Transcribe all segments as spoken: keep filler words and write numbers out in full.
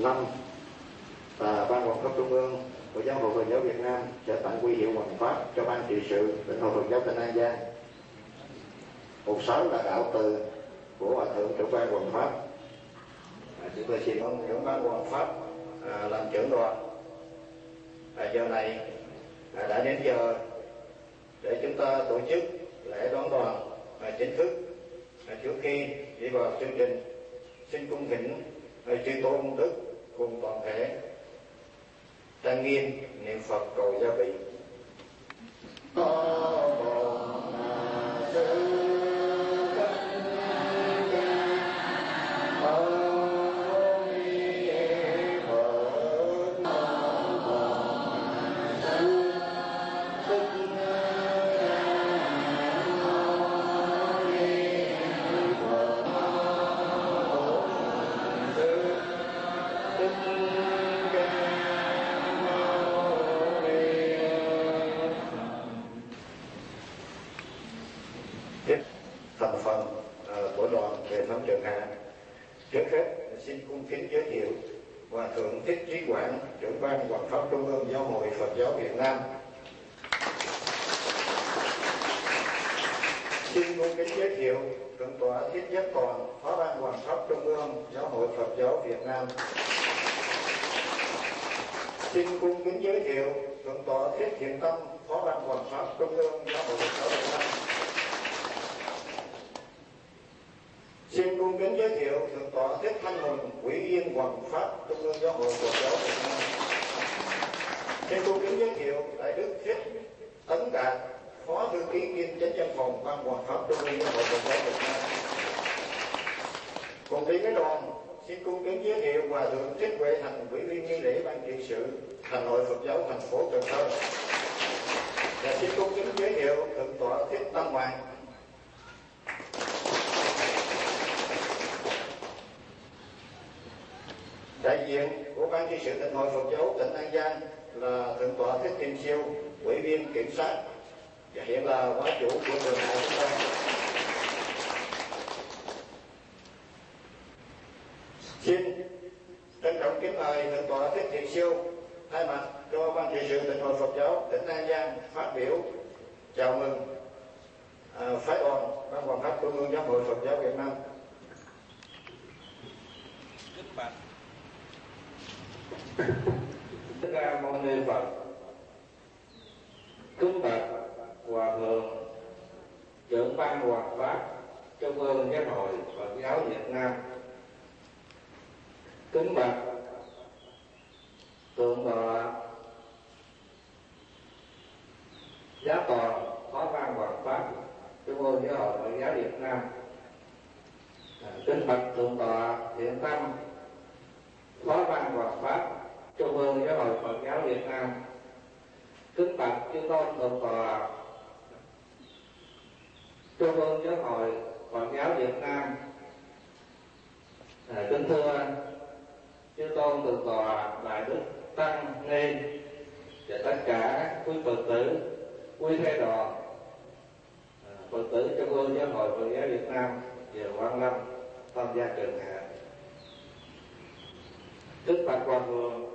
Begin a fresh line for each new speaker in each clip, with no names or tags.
năm, và Ban Hoàng pháp Trung ương của Giáo hội Phật giáo Việt Nam sẽ tặng huy hiệu Hoàng pháp cho Ban trị sự Tịnh hội Phật giáo tỉnh An Giang. Mục sáu là đạo từ của Hòa thượng trưởng ban Hoàng pháp. À, chúng tôi xin ông trưởng ban Hoàng pháp à, làm trưởng đoàn. À, giờ này à, đã đến giờ để chúng ta tổ chức lễ đón đoàn à, chính thức. À, trước khi đi vào chương trình, xin cung kính à, chư tôn đức cùng toàn thể trang nghiêm niệm Phật cầu gia vị. Thành phần uh, của đoàn về thăm Trường Hạ. Trước hết xin cung kính giới thiệu Hòa thượng Thích Trí Quảng, trưởng ban Hoàng pháp Trung ương Giáo hội Phật giáo Việt Nam. Xin cung kính giới thiệu Thượng tọa Thích Nhất Toàn, phó ban Hoàng pháp Trung ương Giáo hội Phật giáo Việt Nam. Xin cung kính giới thiệu Thượng tọa Thích Thiện Tâm, phó ban Hoàng pháp Trung ương Giáo hội Phật giáo Việt Nam. Xin cung kính giới thiệu Thượng tọa Thích Thanh Hùng, ủy viên Hoàng pháp Trung ương Giáo hội Phật giáo Việt Nam. Xin cung kính giới thiệu Đại đức Thích Tấn Đạt, phó thư ký kiêm chánh văn phòng ban Hoàng pháp Trung ương Giáo hội Phật giáo Việt Nam. Cùng đi với đoàn, xin cung kính giới thiệu Hòa thượng Thích Huệ Thành, ủy viên nghi lễ ban trị sự Thành hội Phật giáo thành phố Cần Thơ. Và xin cung kính giới thiệu Thượng tọa Thích Tâm Hoàng. Đại diện của Ban trị sự Tịnh hội Phật giáo tỉnh An Giang là Thượng tọa Thích Thiên Siêu, ủy viên kiểm sát và hiện là hóa chủ của Trường Hạ chúng ta. Xin trân trọng kính mời Thượng tọa Thích Thiên Siêu thay mặt cho Ban trị sự Tịnh hội Phật giáo tỉnh An Giang phát biểu chào mừng à, phái đoàn Ban Hoàng pháp Trung ương Giáo hội Phật giáo Việt Nam.
Kính bạch Thích Ca Mâu Ni Phật, kính bạch Hòa thượng trưởng ban Hoàng pháp Trung ương Giáo hội Phật giáo Việt Nam, kính bạch Thượng tọa Giá Toàn, phó ban Hoàng pháp Trung ương Giáo hội Phật giáo Việt Nam, kính bạch Thượng tọa Thiện Tâm, phó ban Hoàng pháp Trung ương Giáo hội Phật giáo Việt Nam, kính bạch chư tôn Thượng tọa Trung ương Giáo hội Phật giáo Việt Nam, à, kính thưa chư tôn Thượng tọa Đại đức Tăng Ni và tất cả quý Phật tử, quý thầy đoàn, à, Phật tử Trung ương Giáo hội Phật giáo Việt Nam về Quang Lâm tham gia Trường Hạ. Kính bạch Hòa thượng,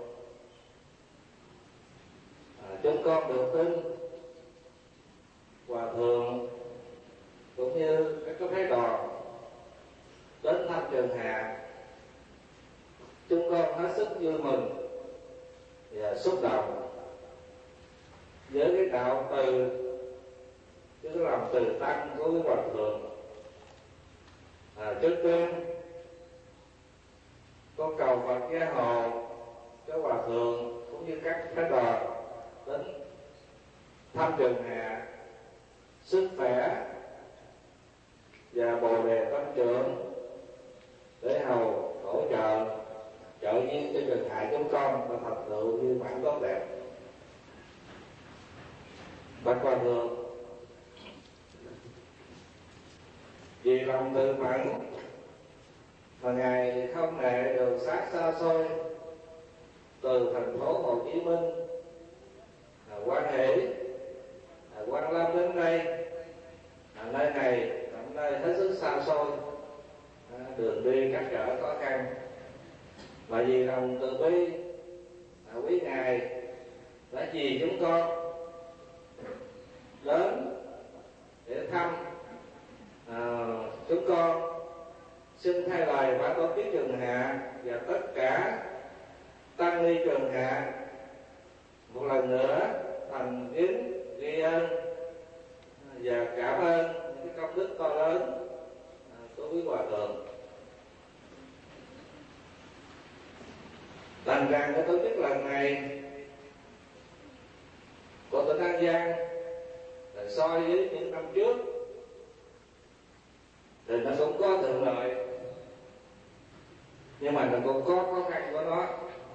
à, chúng con được tin Hòa thượng cũng như các phái đoàn đến thăm Trường Hạ, chúng con hết sức vui mừng và xúc động với cái đạo từ, cái lòng từ tăng của cái Hòa thượng. À, trước tiên con cầu Phật gia hộ cho Hòa thượng cũng như các phái đoàn đến thăm Trường Hạ sức khỏe và bồ đề tăng trưởng để hầu hỗ trợ trợ duyên cho Trường Hạ chúng con và thành tựu như bản tốt đẹp. Bạch Hòa thượng, vì lòng từ mẫn mà Ngài không nệ đường sát xa xôi từ thành phố Hồ Chí Minh, à, Quan Hỷ, à, Quang Lâm đến đây, à, nơi này là nơi hết sức xa xôi, à, đường đi cách trở khó khăn, và vì lòng từ bi à, quý ngài đã vì chúng con đến để thăm à, chúng con. Xin thay lời ban tổ chức trường hạ và tất cả tăng ni trường hạ một lần nữa thành kính ghi ơn và cảm ơn những cái công đức to lớn của quý hòa thượng. Thành rằng cái tổ chức lần này của tỉnh An Giang là so với những năm trước thì nó cũng có thuận lợi, nhưng mà nó cũng có khó khăn của nó.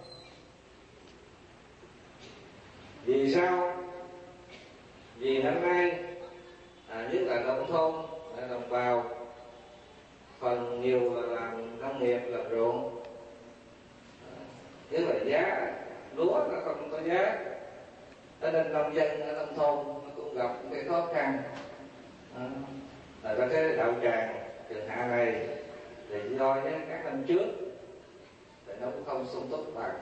Vì sao? Vì năm nay à, nhất là nông thôn, là đồng bào phần nhiều là làm nông nghiệp, làm ruộng, nhất là giá lúa nó không có giá, cho nên nông dân ở nông thôn nó cũng gặp cái khó khăn. À, là ra cái đạo tràng trường hạ này thì do với các năm trước thì nó cũng không sung túc bằng.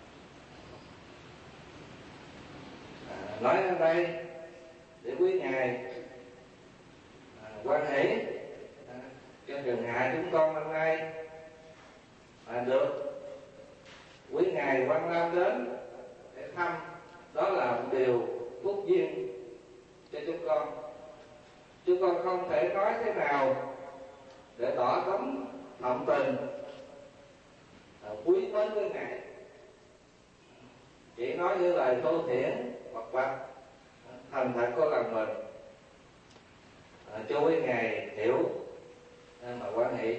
À, nói đến đây để quý ngài à, quan hỷ à, cho trường hạ chúng con năm nay à, được quý ngài quan lâm đến để thăm, đó là một điều phúc duyên cho chúng con. Chúng con không thể nói thế nào để tỏ tấm thậm tình à, quý mến với ngài, chỉ nói như lời thô thiển hoặc bạch thành thật của lòng mình à, cho quý ngài hiểu à, mà quan hệ.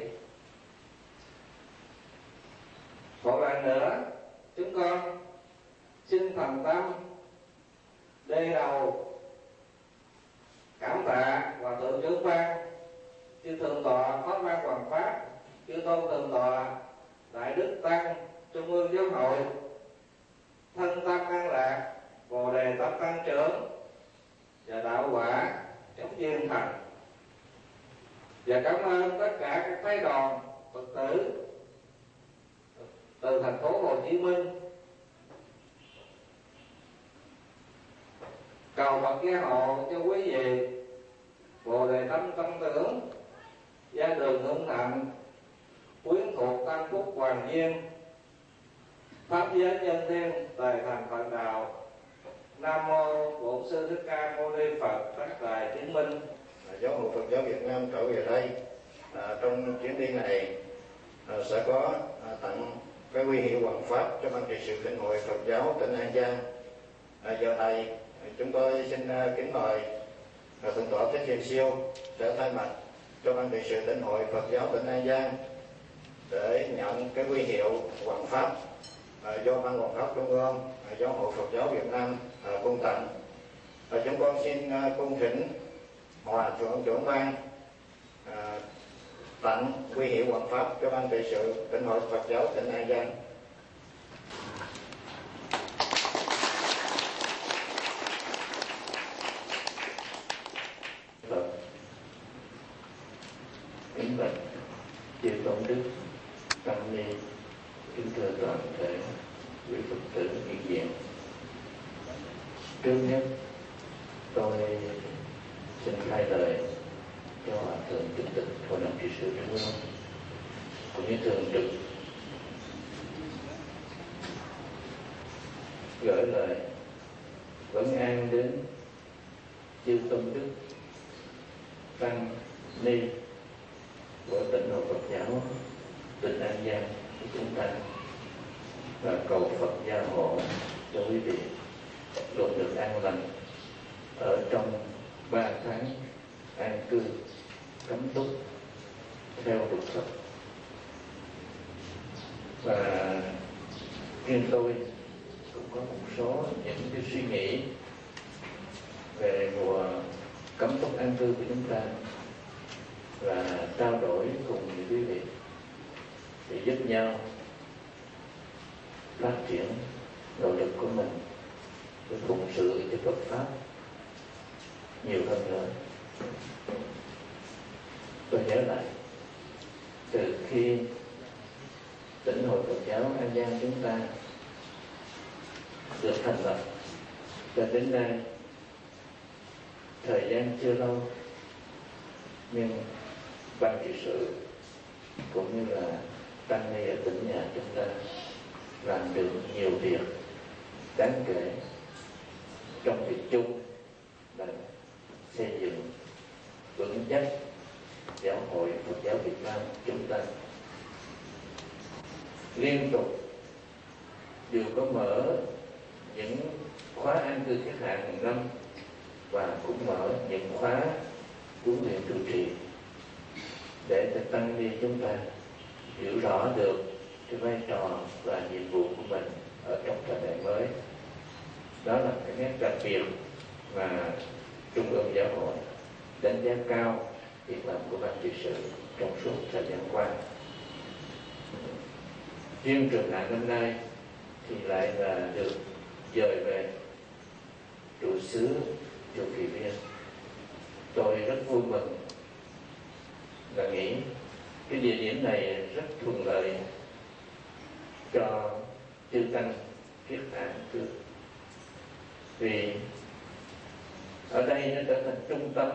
Một lần nữa chúng con xin thành tâm đê đầu cảm tạ hòa thượng trưởng ban, chư thượng tọa pháp quan hoàng pháp, chư tôn thượng tọa đại đức tăng trung ương giáo hội, thân tâm an lạc, bồ đề tâm tăng trưởng và đạo quả chống duyên thành. Và cảm ơn tất cả các phái đoàn Phật tử từ thành phố Hồ Chí Minh, cầu Phật gia hộ cho quý vị bồ đề tâm tâm tưởng, gia đường hưởng thạnh, quyến thuộc tam phúc hoàng nhiên, pháp giới nhân thiên tề thành Phật đạo. Nam mô Bổn Sư Thích Ca Mâu Ni Phật. Tác tài chứng minh.
Giáo hội Phật giáo Việt Nam trở về đây à, trong chuyến đi này à, sẽ có à, tặng cái huy hiệu hoàng pháp cho ban trị sự Thịnh hội Phật giáo tỉnh An Giang. À, giờ này chúng tôi xin uh, kính mời uh, thượng tọa Thích Hiền Siêu sẽ thay mặt cho ban trị sự Thịnh hội Phật giáo tỉnh An Giang để nhận cái huy hiệu hoàng pháp uh, do ban hoàng pháp trung ương uh, giáo hội Phật giáo Việt Nam uh, cung tặng. Uh, chúng con xin uh, cung thỉnh hòa thượng trưởng ban uh, tặng huy hiệu hoàng pháp cho ban trị sự Thịnh hội Phật giáo tỉnh An Giang.
Kính bạch chư tôn đức tăng ni, kính thưa toàn thể quý Phật tử hiện diện. Trước nhất tôi xin khai lời cho hòa thượng chủ tịch hội đồng trị sự trung ương cũng như thường trực gửi lời vấn an đến chư tôn đức tăng ni của tỉnh hội Phật giáo tỉnh An Giang của chúng ta, và cầu Phật gia hộ cho quý vị luôn được an lành ở trong ba tháng an cư cấm túc theo luật Phật. Và riêng tôi cũng có một số những cái suy nghĩ về mùa cấm túc an cư của chúng ta, và trao đổi cùng với quý vị để giúp nhau phát triển nội lực của mình để phụng sự cho Phật pháp nhiều hơn nữa. Tôi nhớ lại từ khi Tỉnh Hội Phật giáo An Giang chúng ta được thành lập cho đến nay thời gian chưa lâu, nhưng ban trị sự cũng như là tăng ni ở tỉnh nhà chúng ta làm được nhiều việc đáng kể trong việc chung là xây dựng vững chắc Giáo hội Phật giáo Việt Nam chúng ta. Liên tục đều có mở những khóa an cư kết hạn hàng năm và cũng mở những khóa huấn luyện trụ trì để cho tăng ni chúng ta hiểu rõ được cái vai trò và nhiệm vụ của mình ở trong thời đại mới. Đó là cái nét đặc biệt mà Trung ương Giáo hội đánh giá cao việc làm của ban trị sự trong suốt thời gian qua. Riêng trường hạ năm nay thì lại là được dời về trụ xứ Chùa Kỳ Viên. Tôi rất vui mừng và nghĩ cái địa điểm này rất thuận lợi cho chư tăng kết an cư, vì ở đây nó trở thành trung tâm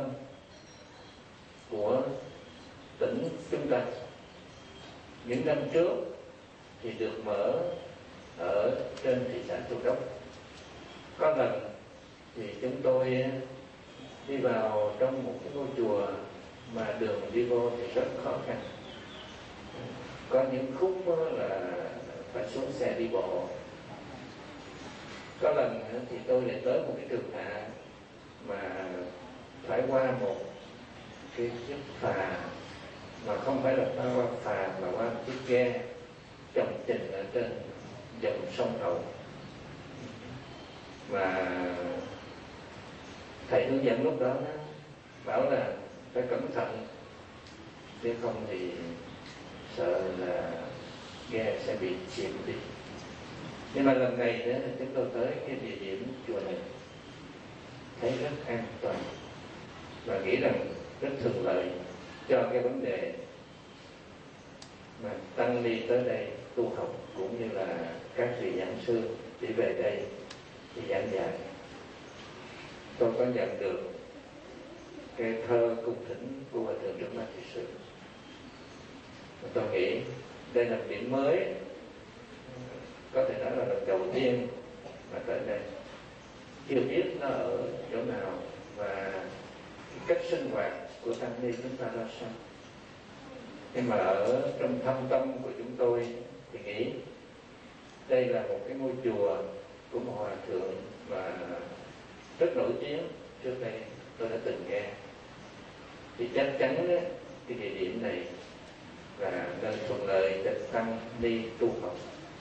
của tỉnh chúng ta. Những năm trước thì được mở ở trên thị xã Châu Đốc. Có lần thì chúng tôi đi vào trong một cái ngôi chùa mà đường đi vô thì rất khó khăn, có những khúc là phải xuống xe đi bộ. Có lần thì tôi lại tới một cái trường hạ mà phải qua một cái chiếc phà, mà không phải là qua phà mà qua chiếc ghe chồng trình ở trên dòng sông Hậu, mà thầy hướng dẫn lúc đó bảo là phải cẩn thận, nếu không thì sợ là ghe sẽ bị chìm đi. Nhưng mà lần này đó chúng tôi tới cái địa điểm chùa này thấy rất an toàn và nghĩ rằng rất thuận lợi cho cái vấn đề mà tăng ni tới đây tu học, cũng như là các vị giảng sư đi về đây thì giảng dạy. Tôi có nhận được cái thơ cung thỉnh của Hòa thượng Trưởng ban trị sự. Tôi nghĩ đây là điểm mới, có thể nói là lần đầu tiên mà tới đây. Chưa biết nó ở chỗ nào và cách sinh hoạt của tăng ni chúng ta ra sao, nhưng mà ở trong thâm tâm của chúng tôi thì nghĩ đây là một cái ngôi chùa của một hòa thượng mà rất nổi tiếng, trước đây tôi đã từng nghe. Thì chắc chắn đó, cái địa điểm này là nơi thuận lợi để tăng ni tu học,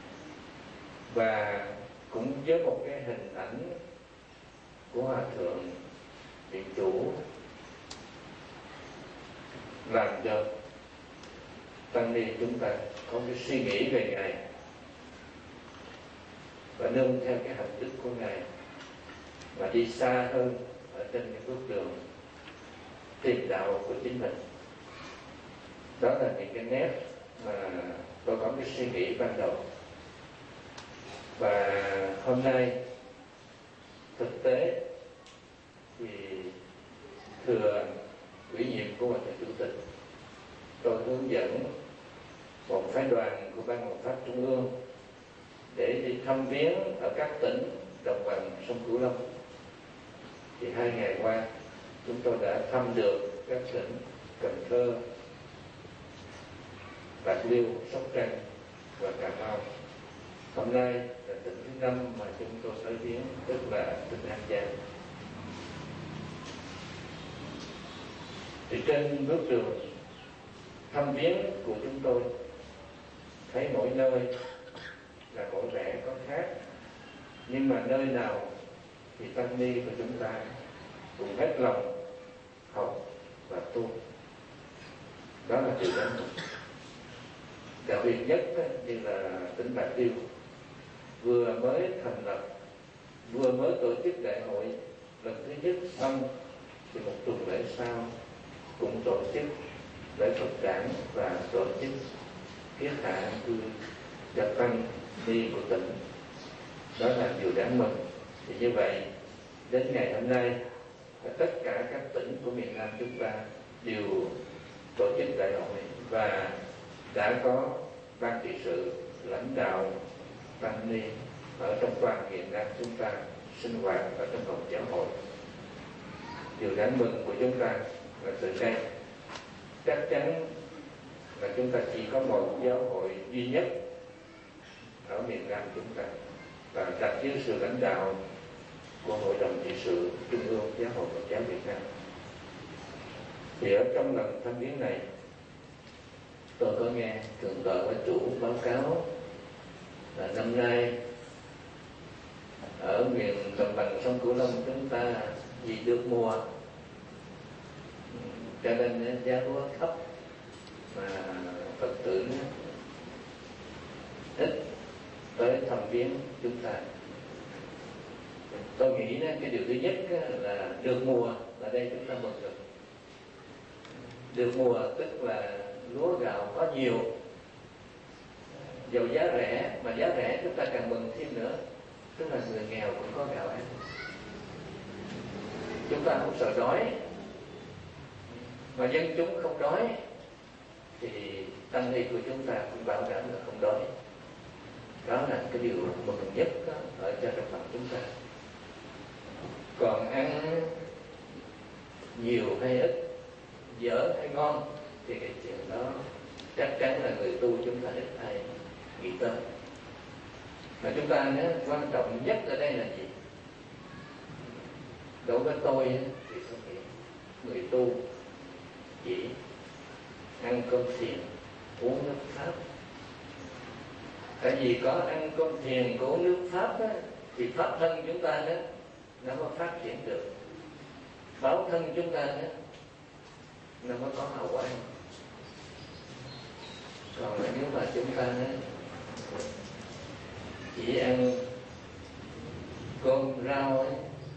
và cũng với một cái hình ảnh của hòa thượng viện chủ làm cho tăng ni chúng ta có cái suy nghĩ về Ngài và nương theo cái hành đức của Ngài mà đi xa hơn ở trên cái bước đường tìm đạo của chính mình. Đó là những cái nét mà tôi có cái suy nghĩ ban đầu. Và hôm nay thực tế thì thừa ủy nhiệm của Hòa thượng Chủ tịch, tôi hướng dẫn một phái đoàn của Ban Hộ Pháp Trung ương để đi thăm viếng ở các tỉnh đồng bằng sông Cửu Long. Thì hai ngày qua chúng tôi đã thăm được các tỉnh Cần Thơ, Bạc Liêu, Sóc Trăng và Cà Mau. Hôm nay là tỉnh thứ năm mà chúng tôi tới viếng, tức là tỉnh An Giang. Thì trên bước đường thăm viếng của chúng tôi thấy mỗi nơi là mỗi vẻ có khác, nhưng mà nơi nào thì tăng ni của chúng ta cũng hết lòng học và tu. Đó là điều đáng mừng. Đặc biệt nhất như là tỉnh Bạc Liêu vừa mới thành lập, vừa mới tổ chức đại hội lần thứ nhất xong, thì một tuần lễ sau cũng tổ chức lễ Phật đản và tổ chức thiết hạ cư cho tăng ni của tỉnh. Đó là điều đáng mừng. Thì như vậy đến ngày hôm nay tất cả các tỉnh của miền Nam chúng ta đều tổ chức đại hội và đã có ban trị sự, lãnh đạo, tăng ni ở trong toàn miền Nam chúng ta sinh hoạt ở trong vòng giáo hội. Điều đáng mừng của chúng ta là từ đây chắc chắn là chúng ta chỉ có một giáo hội duy nhất ở miền Nam chúng ta, và đặt dưới sự lãnh đạo của Hội đồng trị sự Trung ương Giáo hội Phật giáo Việt Nam. Thì ở trong lần thăm viếng này, tôi có nghe thượng tọa và chủ báo cáo là năm nay ở miền đồng bằng sông Cửu Long chúng ta vì được mùa cho nên giá lúa thấp mà Phật tử ít tới thăm viếng chúng ta. Tôi nghĩ cái điều thứ nhất là được mùa, là đây chúng ta mừng được. Được mùa tức là lúa gạo có nhiều, dầu giá rẻ, mà giá rẻ chúng ta càng mừng thêm nữa, tức là người nghèo cũng có gạo ăn. Chúng ta không sợ đói, mà dân chúng không đói thì tăng ni của chúng ta cũng bảo đảm là không đói. Đó là cái điều mừng nhất đó, ở cho trong lòng chúng ta. Còn ăn nhiều hay ít, dở hay ngon thì cái chuyện đó chắc chắn là người tu chúng ta ít ai nghĩ tới. Mà chúng ta nhớ quan trọng nhất ở đây là gì? Đối với tôi thì tôi nghĩ người tu chỉ ăn cơm thiền, uống nước pháp. Tại vì có ăn cơm thiền, có uống nước pháp á, thì pháp thân chúng ta đó nó mới phát triển được, báo thân chúng ta đó nó mới có hào quang. Còn nếu mà chúng ta đó chỉ ăn cơm rau ấy,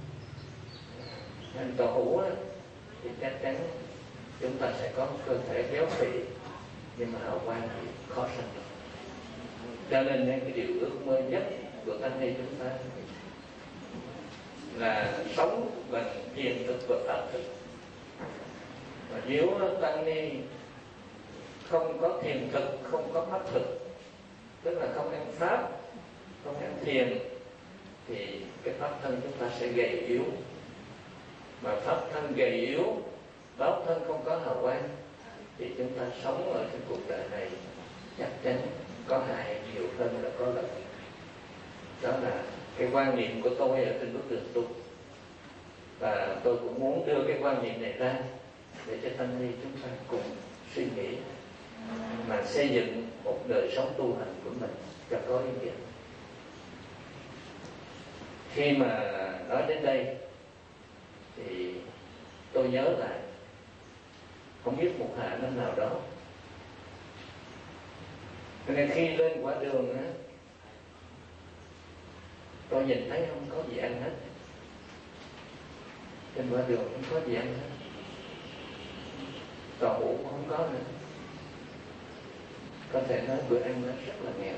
ăn tàu hũ ấy, thì chắc chắn chúng ta sẽ có cơ thể béo phì, nhưng mà hào quang thì khó sanh được. Cho nên cái điều ước mơ nhất của tăng ni chúng ta là sống bằng thiền thực và pháp thực. Và nếu tăng ni không có thiền thực, không có pháp thực, tức là không ăn pháp, không ăn thiền, thì cái pháp thân chúng ta sẽ gầy yếu. Mà pháp thân gầy yếu, báo thân không có hào quang, thì chúng ta sống ở trên cuộc đời này chắc chắn có hại nhiều hơn là có lợi. Đó là cái quan niệm của tôi ở trên bước đường tu, và tôi cũng muốn đưa cái quan niệm này ra để cho tăng ni chúng ta cùng suy nghĩ mà xây dựng một đời sống tu hành của mình cho có ý nghĩa. Khi mà nói đến đây thì tôi nhớ lại, không biết một hạ năm nào đó, nên khi lên quả đường á, tôi nhìn thấy không có gì ăn hết. Trên quả đường không có gì ăn hết, tàu hũ cũng không có nữa. Có thể nói bữa ăn nó rất là nghèo.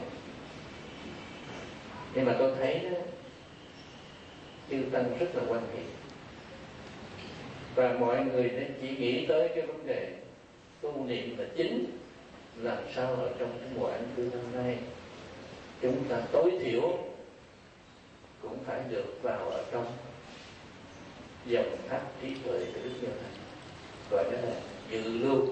Nhưng mà tôi thấy đó, chư tăng rất là quan hệ, và mọi người nên chỉ nghĩ tới cái vấn đề tu niệm là chính. Làm sao ở trong cái mùa an cư năm nay chúng ta tối thiểu cũng phải được vào ở trong dòng thác trí tuệ của Đức Như Lai, gọi đó là dự lưu.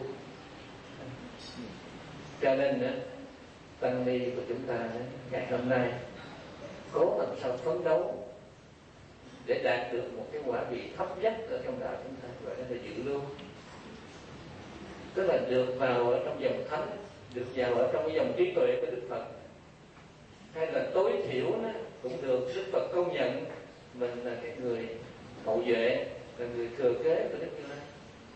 Cho nên đó, tăng ni của chúng ta đó, ngày hôm nay cố làm sao phấn đấu để đạt được một cái quả vị thấp nhất ở trong đạo chúng ta, gọi đó là dự lưu. Tức là được vào ở trong dòng thánh, được vào ở trong cái dòng trí tuệ của Đức Phật, hay là tối thiểu đó, cũng được Đức Phật công nhận mình là cái người hậu duệ, là người thừa kế của Đức Như Lai.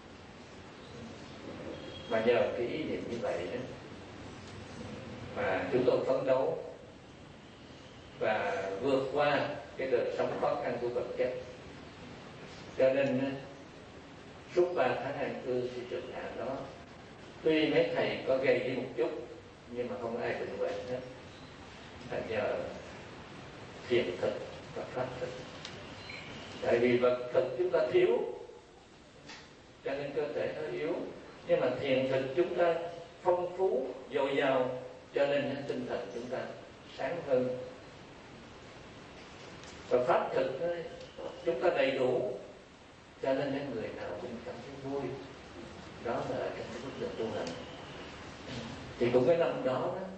Mà nhờ cái ý niệm như vậy đó mà chúng tôi phấn đấu và vượt qua cái đời sống khó khăn của vật chất. Cho nên suốt ba tháng an cư thì trường hạ đó, tuy mấy thầy có gây đi một chút, nhưng mà không ai bệnh hoạn hết, là nhờ thiền thực và pháp thực. Tại vì vật thực chúng ta thiếu cho nên cơ thể nó yếu, nhưng mà thiền thực chúng ta phong phú dồi dào cho nên tinh thần chúng ta sáng hơn. Và pháp thực chúng ta đầy đủ cho nên những người nào cũng cảm thấy vui. Đó là trong cái bước đường tu hành. Thì cũng cái năm đó, đó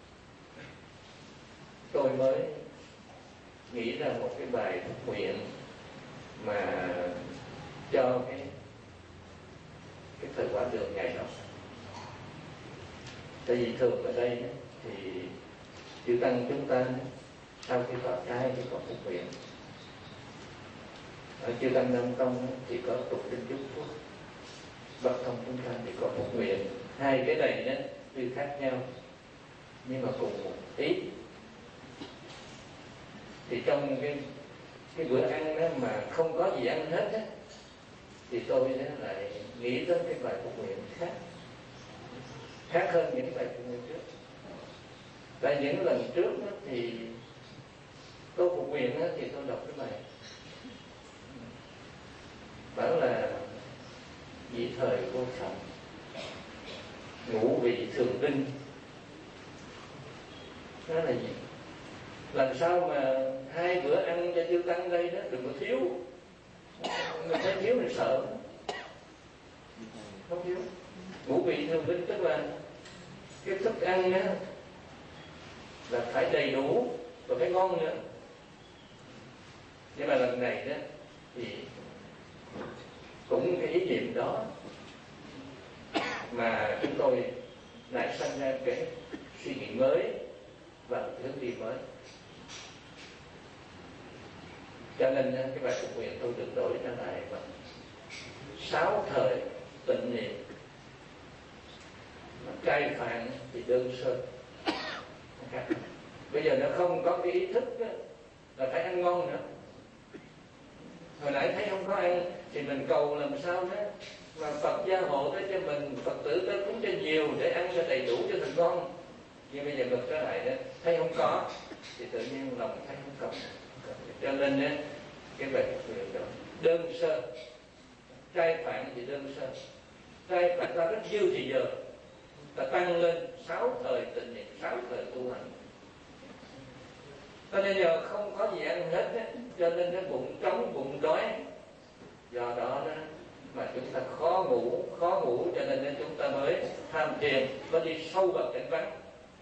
tôi mới nghĩ ra một cái bài thúc nguyện mà cho cái cái thời khóa đường ngày đó. Tại vì thường ở đây thì chư tăng chúng ta sau khi vào trai thì có thúc nguyện. Ở chư tăng Nam Tông thì có tụng kinh chúc phúc, Bắc Tông chúng ta thì có thúc nguyện. Hai cái này đó tuy khác nhau nhưng mà cùng một ý. Thì trong cái cái bữa ăn đó mà không có gì ăn hết á, thì tôi lại nghĩ đến cái bài phục nguyện khác, khác hơn những bài phục nguyện trước. Tại những lần trước đó, thì tôi phục nguyện đó, thì tôi đọc cái bài bảo là vị thời vô thường, ngũ vị thường linh. Đó là gì? Làm sao mà hai bữa ăn cho chư tăng đây đó đừng có thiếu. Mình thấy thiếu thì sợ, không thiếu. Ngũ vị thường linh tức là cái thức ăn đó là phải đầy đủ và phải ngon nữa. Nhưng mà lần này đó thì cũng cái ý niệm đó mà chúng tôi lại sanh ra cái suy nghĩ mới và hướng đi mới. Cho nên cái bài phục nguyện tôi được đổi ra lại bằng sáu thời tịnh niệm. Trai phạn thì đơn sơ. Bây giờ nó không có cái ý thức đó, là phải ăn ngon nữa. Hồi nãy thấy không có ăn thì mình cầu làm sao đó mà Phật gia hộ tới cho mình, Phật tử tới cúng cho nhiều để ăn cho đầy đủ cho thật ngon. Nhưng bây giờ ngược trở lại đó, thấy không có thì tự nhiên lòng thấy không có. Cho nên đó, cái bài phục nguyện đó đơn sơ. Trai phạn thì đơn sơ. Trai phạn ta rất dư thì giờ ta tăng lên sáu thời tịnh niệm, sáu thời tu hành. Cho nên giờ không có gì ăn hết á, cho nên cái bụng trống, bụng đói. Do đó đó mà chúng ta khó ngủ, khó ngủ cho nên chúng ta mới tham thiền, nó đi sâu vào cảnh vắng.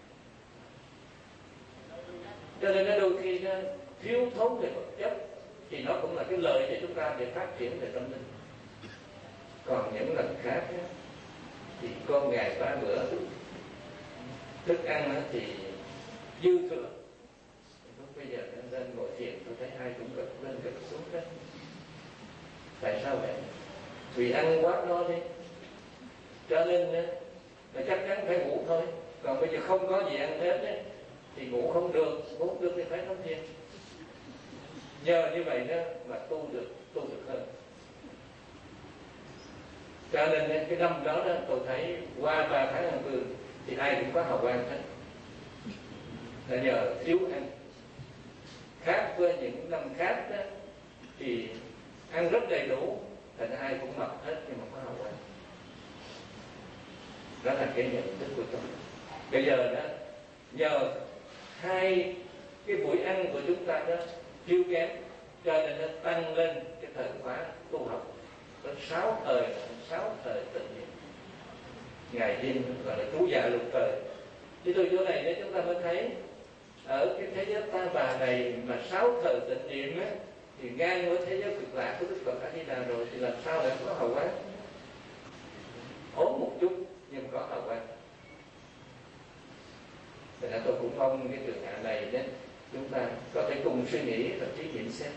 Cho nên nó đôi khi nó thiếu thốn về vật chất thì nó cũng là cái lợi cho chúng ta để phát triển về tâm linh. Còn những lần khác á, thì có ngày ba bữa thức ăn thì dư thừa. Bây giờ lên ngồi thiền tôi thấy ai cũng gật lên gật xuống hết. Tại sao vậy? Vì ăn quá no đi. Cho nên là chắc chắn phải ngủ thôi. Còn bây giờ không có gì ăn hết ấy, thì ngủ không được. Ngủ không được thì phải tham thiền. Nhờ như vậy đó mà tu được, tu được hơn. Cho nên cái năm đó, đó tôi thấy qua ba tháng ăn cư thì ai cũng có hào quang hết. Là nhờ thiếu ăn. Khác với những năm khác đó thì ăn rất đầy đủ, thành ai cũng mập hết nhưng mà có hào quang. Đó là cái nhận thức của tôi. Bây giờ đó nhờ hai cái buổi ăn của chúng ta đó thiếu kém, cho nên nó tăng lên cái thời khóa tu học. Có sáu thời, sáu thời tịnh niệm. Ngày đêm gọi là trú dạ lục thời. Thì từ chỗ này để chúng ta mới thấy ở cái thế giới ta bà này mà sáu thời tịnh niệm á, thì ngang với thế giới cực lạc của Đức Phật A Di Đà rồi thì làm sao lại có hào quang? Ốm một chút nhưng có hào quang. Vậy là tôi cũng mong cái trường hạ này đó chúng ta có thể cùng suy nghĩ và thí nghiệm xem.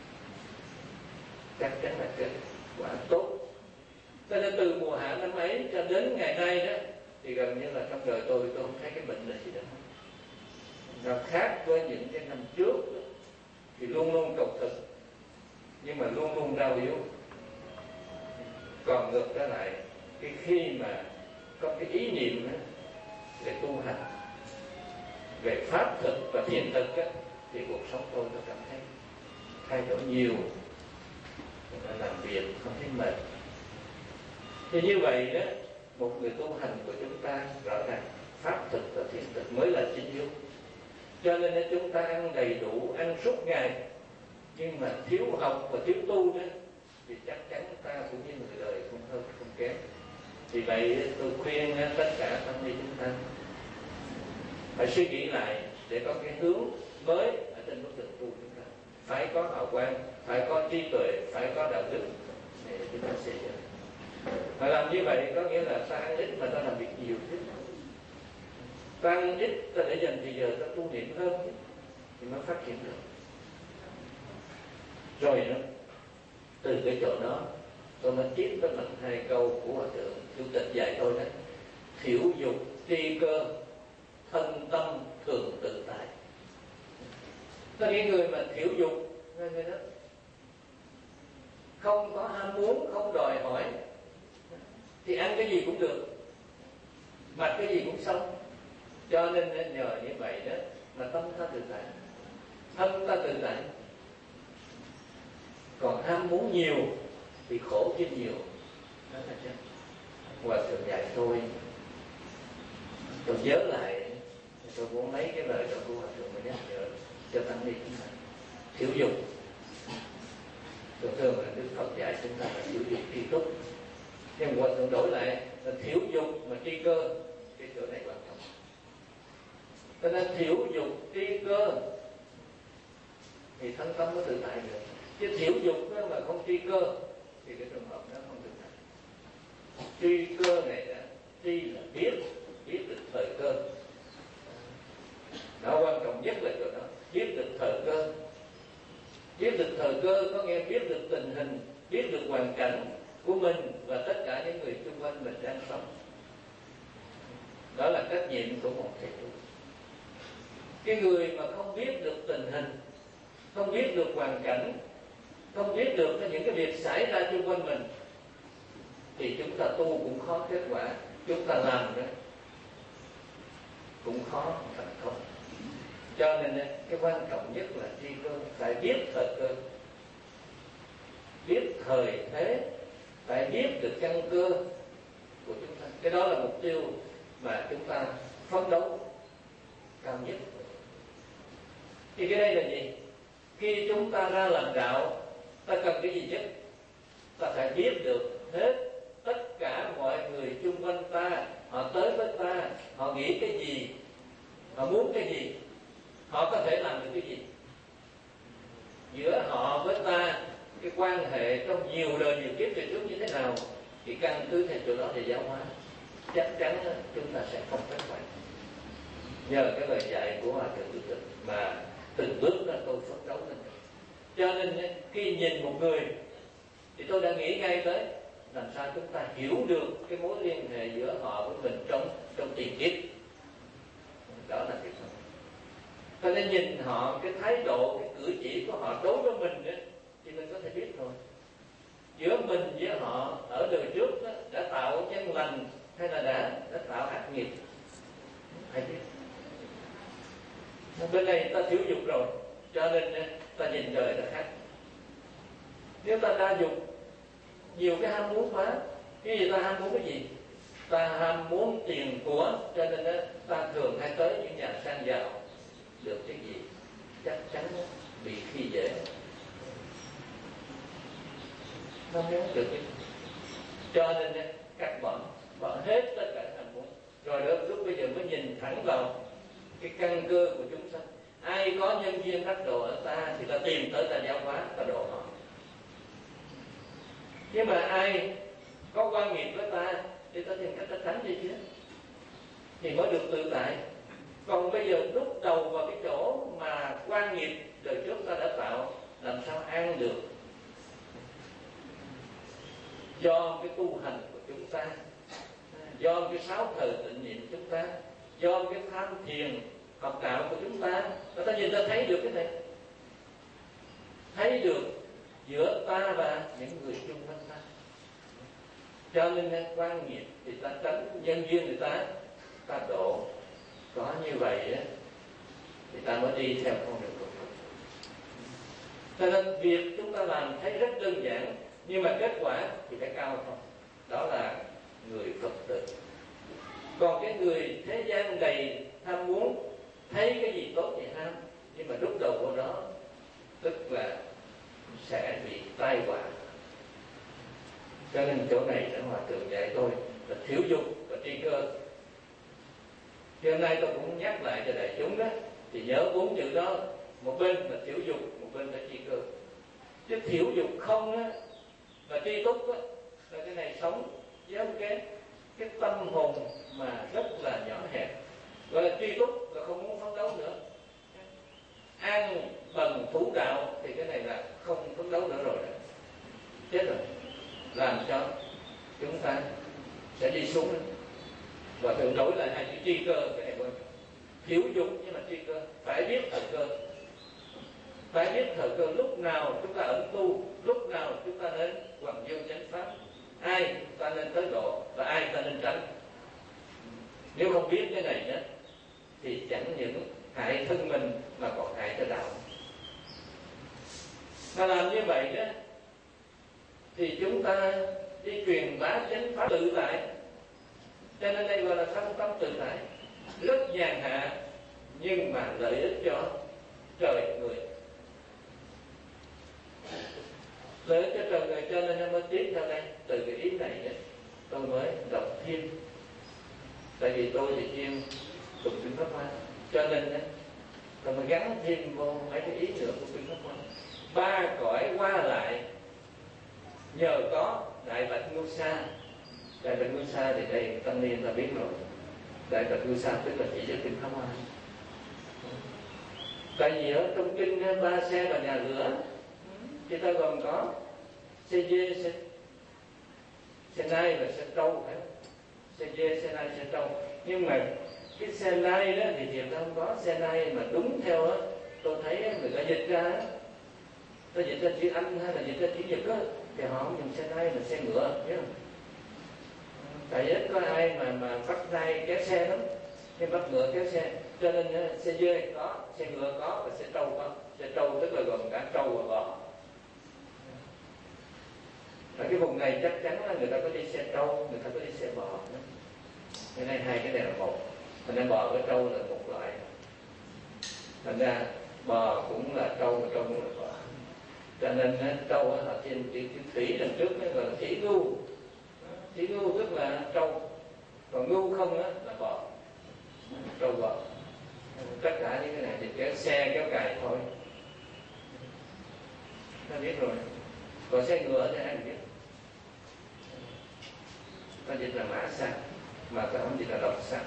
Chắc chắn là kết quả tốt. Cho nên từ mùa hạ năm ấy cho đến ngày nay đó thì gần như là trong đời tôi tôi không thấy cái bệnh này gì đâu. Nó khác với những cái năm trước đó, thì luôn luôn cầu thực nhưng mà luôn luôn đau yếu. Còn ngược trở lại cái khi mà có cái ý niệm đó, về tu hành, về pháp thực và thiện thực á, thì cuộc sống tôi tôi cảm thấy thay đổi nhiều, làm việc không thấy mệt. Thì như vậy đó, một người tu hành của chúng ta rõ ràng pháp thực và thiện thực mới là chính yếu. Cho nên là chúng ta ăn đầy đủ, ăn suốt ngày, nhưng mà thiếu học và thiếu tu đó, thì chắc chắn ta cũng như người đời không hơn không kém. Vì vậy tôi khuyên tất cả tăng ni chúng ta phải suy nghĩ lại để có cái hướng mới ở trên bước đường tu chúng ta. Phải có hào quang, phải có trí tuệ, phải có đạo đức để chúng ta xây dựng. Mà làm như vậy có nghĩa là ta ăn ít mà ta làm việc nhiều chứ. Ta ăn ít ta để dành thời giờ ta tu niệm hơn chứ, thì mới phát triển được. Rồi đó, từ cái chỗ đó tôi mới tiếp với mình hai câu của Hòa Thượng Chủ tịch dạy tôi đó: thiểu dục tri cơ, thân tâm thường tự tại. Có những người mà thiểu dục, người đó không có ham muốn, không đòi hỏi, thì ăn cái gì cũng được, mặc cái gì cũng xong. Cho nên nhờ như vậy đó mà tâm ta tự tại, thân ta tự tại. Còn ham muốn nhiều thì khổ chứ nhiều. Đó là chứ Hòa Thượng dạy tôi, tôi nhớ lại, tôi muốn lấy cái lời đó của Hòa Thượng mà nhắc nhở cho tăng ni chúng ta. Thiểu dục, thường thường là Đức Phật dạy chúng ta là thiểu dục tri túc, nhưng Hòa Thượng đổi lại là thiểu dục mà tri cơ. Cái chỗ này quan trọng. Cho nên thiểu dục tri cơ thì thân tâm mới tự tại được. Chứ thiểu dục mà không tri cơ thì cái trường hợp đó không tự tại. Tri cơ này đã tri là biết, biết được thời cơ. Đó, quan trọng nhất là chỗ đó, biết được thời cơ. Biết được thời cơ có nghĩa biết được tình hình, biết được hoàn cảnh của mình và tất cả những người xung quanh mình đang sống. Đó là trách nhiệm của một thầy tu. Cái người mà không biết được tình hình, không biết được hoàn cảnh, không biết được những cái việc xảy ra xung quanh mình, thì chúng ta tu cũng khó kết quả, chúng ta làm đó cũng khó thành công. Cho nên cái quan trọng nhất là tri cơ, phải biết thời cơ, biết thời thế, phải biết được căn cơ của chúng ta. Cái đó là mục tiêu mà chúng ta phấn đấu cao nhất. Thì cái đây là gì? Khi chúng ta ra làm đạo, ta cần cái gì nhất? Ta phải biết được hết tất cả mọi người xung quanh ta, họ tới với ta, họ nghĩ cái gì, họ muốn cái gì, họ có thể làm được cái gì. Giữa họ với ta, cái quan hệ trong nhiều đời nhiều kiếp về trước như thế nào, thì căn cứ theo chỗ đó để giáo hóa. Chắc chắn chúng ta sẽ không thất bại. Nhờ cái lời dạy của Hòa Thượng Chủ tịch mà từng bước ra tôi phấn đấu lên. Cho nên khi nhìn một người thì tôi đã nghĩ ngay tới làm sao chúng ta hiểu được cái mối liên hệ giữa họ với mình trong trong tiền kiếp. Đó là việc đó. Cho nên nhìn họ, cái thái độ, cái cử chỉ của họ đối với mình ấy, thì mình có thể biết thôi. Giữa mình với họ ở đời trước đó, đã tạo nhân lành hay là đã đã tạo ác nghiệp, phải biết. Bên này ta thiếu dục rồi, cho nên ta nhìn đời là khác. Nếu ta đa dục, nhiều cái ham muốn quá, cái gì ta ham muốn cái gì? Ta ham muốn tiền của, cho nên ta thường hay tới những nhà sang giàu, được cái gì chắc chắn bị khi dễ, không muốn được cái. Cho nên cắt bỏ, bỏ hết tất cả ham muốn. Rồi đó lúc bây giờ mới nhìn thẳng vào cái căn cơ của chúng sanh. Ai có nhân duyên đắc độ ở ta thì ta tìm tới ta giáo hóa, ta độ họ. Nhưng mà ai có quan nghiệp với ta thì ta tìm cách ta tránh đi chứ, thì mới được tự tại. Còn bây giờ đúc đầu vào cái chỗ mà quan nghiệp đời trước ta đã tạo, làm sao an được? Do cái tu hành của chúng ta, do cái sáu thời tịnh niệm chúng ta, do cái tham thiền học đạo của chúng ta, người ta nhìn ta thấy được cái này, thấy được giữa ta và những người xung quanh ta. Cho nên quan nghiệp thì ta tránh, nhân duyên người ta ta độ. Có như vậy á thì ta mới đi theo con đường của Phật. Cho nên việc chúng ta làm thấy rất đơn giản, nhưng mà kết quả thì phải cao hơn. Đó là người Phật tử. Còn cái người thế gian đầy tham muốn, thấy cái gì tốt thì ham, nhưng mà đúc đầu vào đó tức là sẽ bị tai họa. Cho nên chỗ này Đức Hòa Thượng dạy tôi là thiếu dục và tri cơ. Thì hôm nay tôi cũng nhắc lại cho đại chúng đó, thì nhớ bốn chữ đó, một bên là thiếu dục, một bên là tri cơ. Chứ thiếu dục không á và tri túc á là cái này sống với cái cái tâm hồn mà rất là nhỏ hẹp. Gọi là tri túc là không muốn phấn đấu nữa, an bằng thủ đạo, thì cái này là không phấn đấu nữa rồi, chết rồi, làm cho chúng ta sẽ đi xuống nữa. Và thường đổi lại hai chữ tri cơ, cái này quan trọng. Thiếu dục nhưng mà tri cơ, phải biết thời cơ, phải biết thời cơ lúc nào chúng ta ẩn tu, lúc nào chúng ta nên hoàng dương chánh pháp, ai ta nên tới độ và ai ta nên tránh. Nếu không biết cái này nữa thì chẳng những hại thân mình mà còn hại cho đạo. Mà làm như vậy đó thì chúng ta đi truyền bá chánh pháp tự tại. Cho nên đây gọi là thân tâm tự tại, rất nhàn hạ nhưng mà lợi ích cho trời người. Lợi ích cho trời người, cho nên nó mới tiếp theo đây. Từ cái ý này đó, tôi mới đọc thêm. Tại vì tôi thì chuyên tụng kinh Pháp Hoa, cho nên đó, tôi mới gắn thêm vô mấy cái ý nữa của kinh Pháp Hoa. Ba cõi qua lại nhờ có Đại Bạch Ngưu Sa. Đại Bạch Ngưu Sa thì đây tăng ni ta biết rồi. Đại Bạch Ngưu Sa tức là chỉ cho kinh Pháp Hoa. Tại vì ở trong kinh ba xe và nhà lửa thì ta gồm có xe dê, xe, xe nai và xe trâu, phải không? Xe dê, xe nai, xe trâu. Nhưng mà cái xe nai đó thì hiện ta không có. Xe nai mà đúng theo đó, tôi thấy người ta dịch ra đó, ta dịch ra chữ Anh hay là dịch ra chữ Nhật đó, thì họ không dùng xe nai mà xe ngựa, biết không? Tại ít có ai mà mà bắt nai kéo xe lắm, nhưng bắt ngựa kéo xe. Cho nên xe dê có, xe ngựa có và xe trâu có. Xe trâu tức là gồm cả trâu và bò. Ở cái vùng này chắc chắn là người ta có đi xe trâu, người ta có đi xe bò nữa. Cái này hai cái này là một. Thành ra bò với trâu là một loại. Thành ra bò cũng là trâu và trâu cũng là bò. Cho nên trâu họ trên chữ thủy lần trước nó gọi là thủy ngưu. Thủy ngưu tức là trâu, còn ngưu không á là bò. Trâu bò. Tất cả những cái này thì kéo xe kéo cày thôi. Ta biết rồi. Còn xe ngựa thì ai biết. Ta dịch là mã xa, mà ta không dịch là độc xa.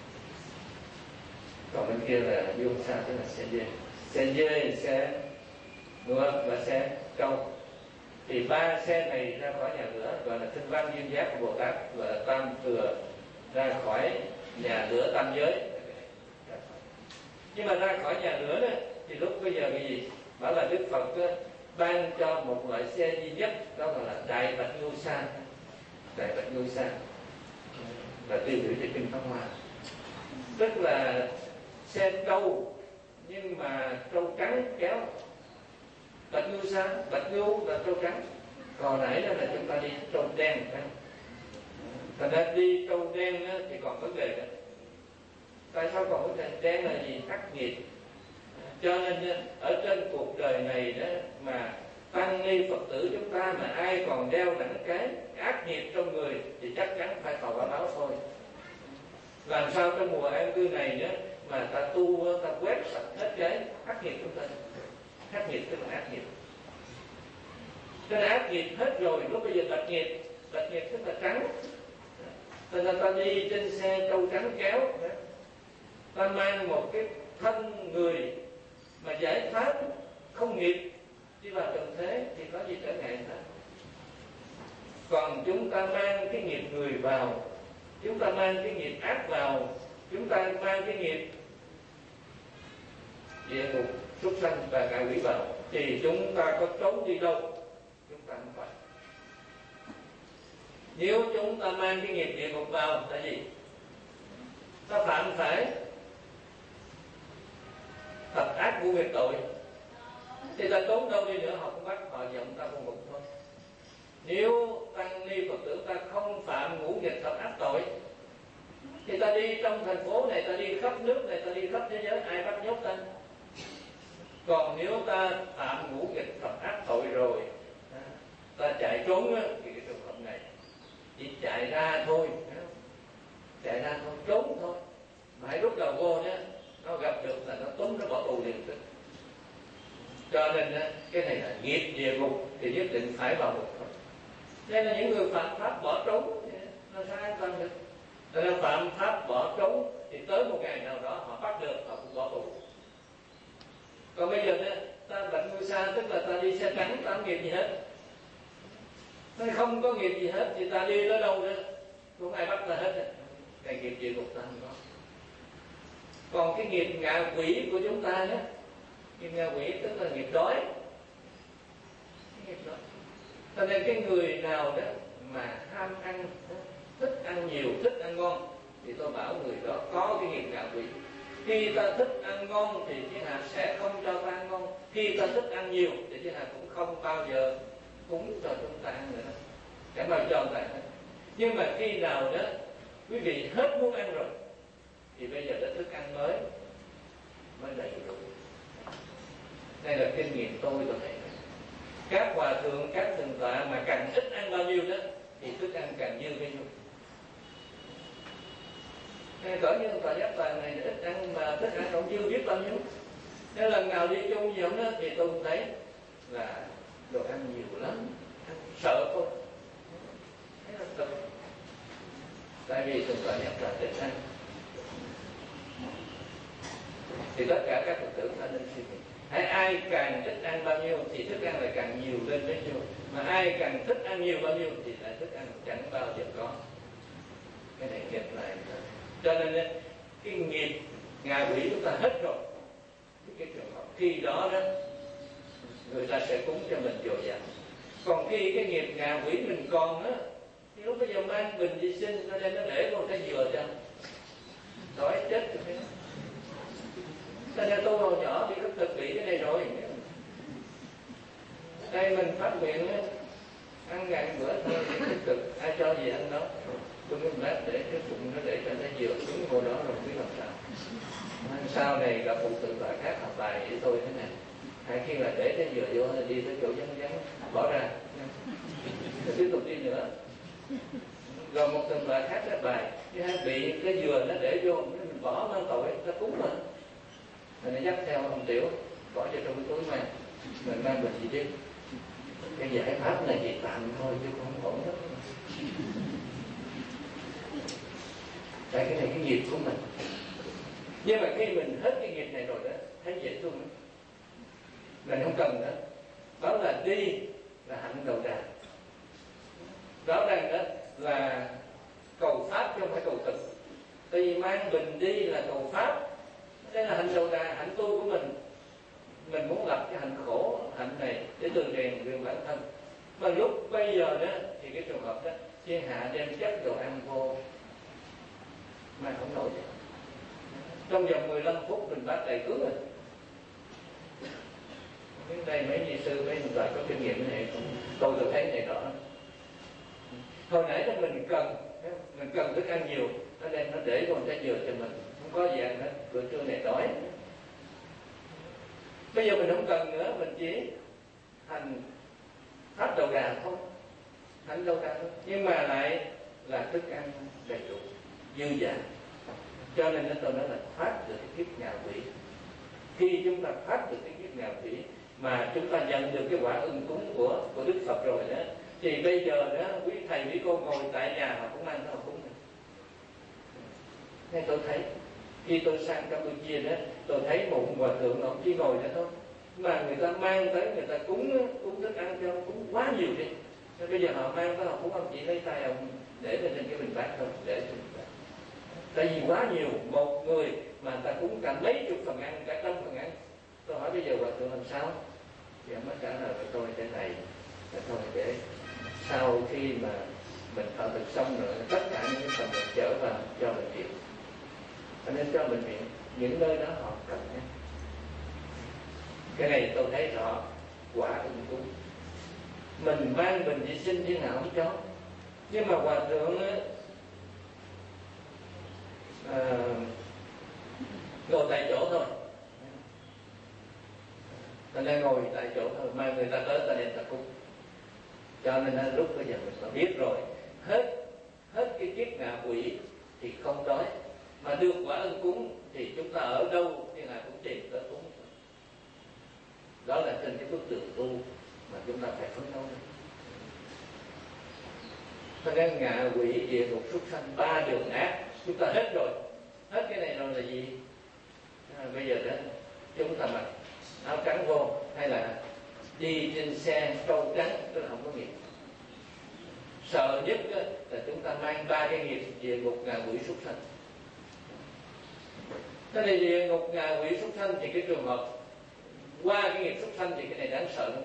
Còn bên kia là dương xa, tức là xe dê. Xe dê, xe ngựa và xe trâu. Thì ba xe này ra khỏi nhà lửa gọi là Thanh Văn Duyên Giác của Bồ Tát, gọi là tam thừa ra khỏi nhà lửa tam giới. Nhưng mà ra khỏi nhà lửa đó thì lúc bây giờ cái gì? Bảo là Đức Phật đó, ban cho một loại xe duy nhất, đó gọi là Đại Bạch Ngưu Sa. Đại Bạch Ngưu Sa là tiêu biểu cho kinh Pháp Hoa, tức là xe trâu nhưng mà trâu trắng kéo. Bạch Ngưu Sa, Bạch Ngưu là trâu trắng, còn nãy đó là chúng ta đi trâu đen. Thành ra đi trâu đen thì còn vấn đề đó. Tại sao còn vấn đề? Đen là gì? Ác nghiệp. Cho nên ở trên cuộc đời này đó mà tăng ni Phật tử chúng ta mà ai còn đeo nặng cái ác nghiệp trong người thì chắc chắn phải thọ quả báo thôi. Làm sao trong mùa an cư này đó mà ta tu, ta quét sạch hết cái ác nghiệp của ta. Ác nghiệp tức là ác nghiệp. Cho nên ác nghiệp hết rồi, lúc bây giờ bạch nghiệp. Bạch nghiệp tức là trắng. Cho nên ta đi trên xe trâu trắng kéo, ta mang một cái thân người mà giải thoát không nghiệp đi vào trần thế thì có gì trở ngại ta. Còn chúng ta mang cái nghiệp người vào, chúng ta mang cái nghiệp ác vào, chúng ta mang cái nghiệp địa ngục, súc sanh và ngạ quỷ vào, thì chúng ta có trốn đi đâu? Chúng ta không phải. Nếu chúng ta mang cái nghiệp địa ngục vào là gì? Ta ngũ nghịch tội, thì ta trốn đâu đi nữa họ cũng bắt, họ giọng ta vô ngục thôi. Nếu tăng ni Phật tử ta không phạm ngũ nghịch thập ác tội thì ta đi trong thành phố này, ta đi khắp nước này, ta đi khắp thế giới, ai bắt nhốt ta? Còn nếu ta phạm ngũ nghịch thập ác tội rồi, ta chạy trốn thì cái trường hợp này chỉ chạy ra thôi, chạy ra thôi, trốn thôi. Mà hãy lúc đầu vô nhé, nó gặp được là nó túm, nó bỏ tù liền tức. Cho nên cái này là nghiệp địa ngục thì nhất định phải vào ngục thôi. Đây là những người phạm pháp bỏ trốn, nó sao an toàn được? Nên phạm pháp bỏ trốn thì tới một ngày nào đó họ bắt được, họ cũng bỏ tù. Còn bây giờ nè, ta bệnh ngôi xa tức là ta đi xe trắng, ta không nghiệp gì hết. Nó không có nghiệp gì hết thì ta đi tới đâu nữa không ai bắt ta hết. Cái nghiệp địa ngục ta không có. Còn cái nghiệp ngạ quỷ của chúng ta nhé, nghiệp ngạ quỷ tức là nghiệp đói. Cái nghiệp đói. Cho nên cái người nào đó mà ham ăn, thích ăn nhiều, thích ăn ngon, thì tôi bảo người đó có cái nghiệp ngạ quỷ. Khi ta thích ăn ngon thì thiên hạ sẽ không cho ta ăn ngon. Khi ta thích ăn nhiều thì thiên hạ cũng không bao giờ cúng cho chúng ta ăn nữa, chẳng bao cho ta hết. Nhưng mà khi nào đó quý vị hết muốn ăn rồi thì bây giờ đã thức ăn mới mới đầy đủ. Đây là kinh nghiệm tôi tôi thấy. Các hòa thượng, các thượng tọa mà càng ít ăn bao nhiêu đó thì thức ăn càng dư bấy nhiêu. Cỡ như tòa giác toàn này ít ăn mà thức ăn cũng dư biết bao nhiêu. Nên lần nào đi chung nhiều đó thì tôi thấy là đồ ăn nhiều lắm, ăn sợ thôi. Thế là cực. Tại vì thượng tọa giác toàn ít ăn. Thì tất cả các Phật tử ta nên suy nghĩ. Hãy ai càng thích ăn bao nhiêu thì thức ăn lại càng nhiều lên bấy nhiêu. Mà ai càng thích ăn nhiều bao nhiêu thì lại thức ăn chẳng bao giờ có. Cái này nghiệp lại. Cho nên cái nghiệp ngạ quỷ chúng ta hết rồi. Cái trường hợp khi đó đó người ta sẽ cúng cho mình dồi dào. Còn khi cái nghiệp ngạ quỷ mình còn á thì lúc bây giờ mang bình đi sinh cho nên nó để con cái dừa cho đói chết cho cái. Cho nên tôi hồi nhỏ bị thực bị cái này rồi. Đây mình phát nguyện ăn ngàn bữa thôi thì tích cực, ai cho gì ăn đó. Tôi mới lát để cái bụng nó để cho nó dừa xuống vô đó rồi biết làm sao. Sau này gặp một tự tọa khác học bài với tôi thế này. Hai khi là để cái dừa vô đi tới chỗ vắng vắng bỏ ra, rồi tiếp tục đi nữa. Rồi một tự tọa khác các bài, cái bị cái dừa nó để vô, mình bỏ mang tội, nó cúng mà. Mình dắt theo ông Tiểu bỏ cho trong cái túi mang, mình mang bình gì chứ. Cái giải pháp này chỉ tạm thôi chứ không ổn lắm. Tại cái này cái nghiệp của mình. Nhưng mà khi mình hết cái nghiệp này rồi đó, thấy dễ thương lắm. Mình không cần nữa. Đó là đi là hạnh đầu đà. Rõ ràng đó là cầu pháp chứ không phải cầu thực. Tại vì mang bình đi là cầu pháp. Đây là hạnh đầu đà, hạnh tu của mình. Mình muốn lập cái hạnh khổ, hạnh này để từ rèn luyện bản thân. Mà lúc bây giờ đó thì cái trường hợp đó thiên hạ đem chất đồ ăn vô mà không nổi. Trong vòng mười lăm phút mình bác đầy cứu rồi. Đến đây mấy ni sư, mấy người có kinh nghiệm này, tôi được thấy này rõ. Hồi nãy là mình cần, mình cần thức ăn nhiều, nó đem nó để con trái dừa cho mình, không có gì ăn hết, bữa trưa này đói. Bây giờ mình không cần nữa, mình chỉ hành pháp đầu đà thôi, hành đầu đà thôi, nhưng mà lại là thức ăn đầy đủ, dư dả. Cho nên tôi nói là thoát được cái kiếp ngạ quỷ. Khi chúng ta thoát được cái kiếp ngạ quỷ mà chúng ta nhận được cái quả ưng cúng của của Đức Phật rồi đó, thì bây giờ đó quý thầy quý cô ngồi tại nhà họ cũng mang nó cúng. Nên tôi thấy khi tôi sang Campuchia đó, tôi thấy một hòa thượng ông chỉ ngồi đó thôi, mà người ta mang tới, người ta cúng cúng thức ăn cho cúng quá nhiều đi. Nên bây giờ họ mang tới họ cúng, ông chỉ lấy tay ông để lên trên cái bình bát thôi, để trên bình bát. Tại vì quá nhiều, một người mà người ta cúng cả mấy chục phần ăn, cả trăm phần ăn. Tôi hỏi bây giờ hòa thượng làm sao? Thì ông mới trả lời với tôi thế này, là thôi để sau khi mà mình thọ thực xong rồi, tất cả những cái phần mình trở vào cho bệnh viện. Cho nên cho bệnh viện những nơi đó họ cần nhé. Cái này tôi thấy rõ quả ưng cúng. Mình mang bình đi sinh thiên hạ không cho, nhưng mà hòa thượng á, à, ngồi tại chỗ thôi, ta đang ngồi tại chỗ thôi, mà người ta tới ta đem ta cúng. Cho nên lúc bây giờ mình phải biết rồi, hết hết cái kiếp ngạ quỷ thì không đói, mà được quả ưng cúng thì chúng ta ở đâu thì ngài cũng tìm tới cúng. Đó là trên cái bước đường tu mà chúng ta phải phấn đấu. Cho nên ngạ quỷ, địa ngục, súc sanh, ba đường ác chúng ta hết rồi. Hết cái này rồi là gì? À, bây giờ đó chúng ta mặc áo trắng vô, hay là đi trên xe trâu trắng, tức là không có nghiệp. Sợ nhất là chúng ta mang ba cái nghiệp địa ngục, ngạ quỷ, súc sanh. Thế này địa ngục, ngạ quỷ, súc sanh thì cái trường hợp qua cái nghiệp súc sanh thì cái này đáng sợ lắm.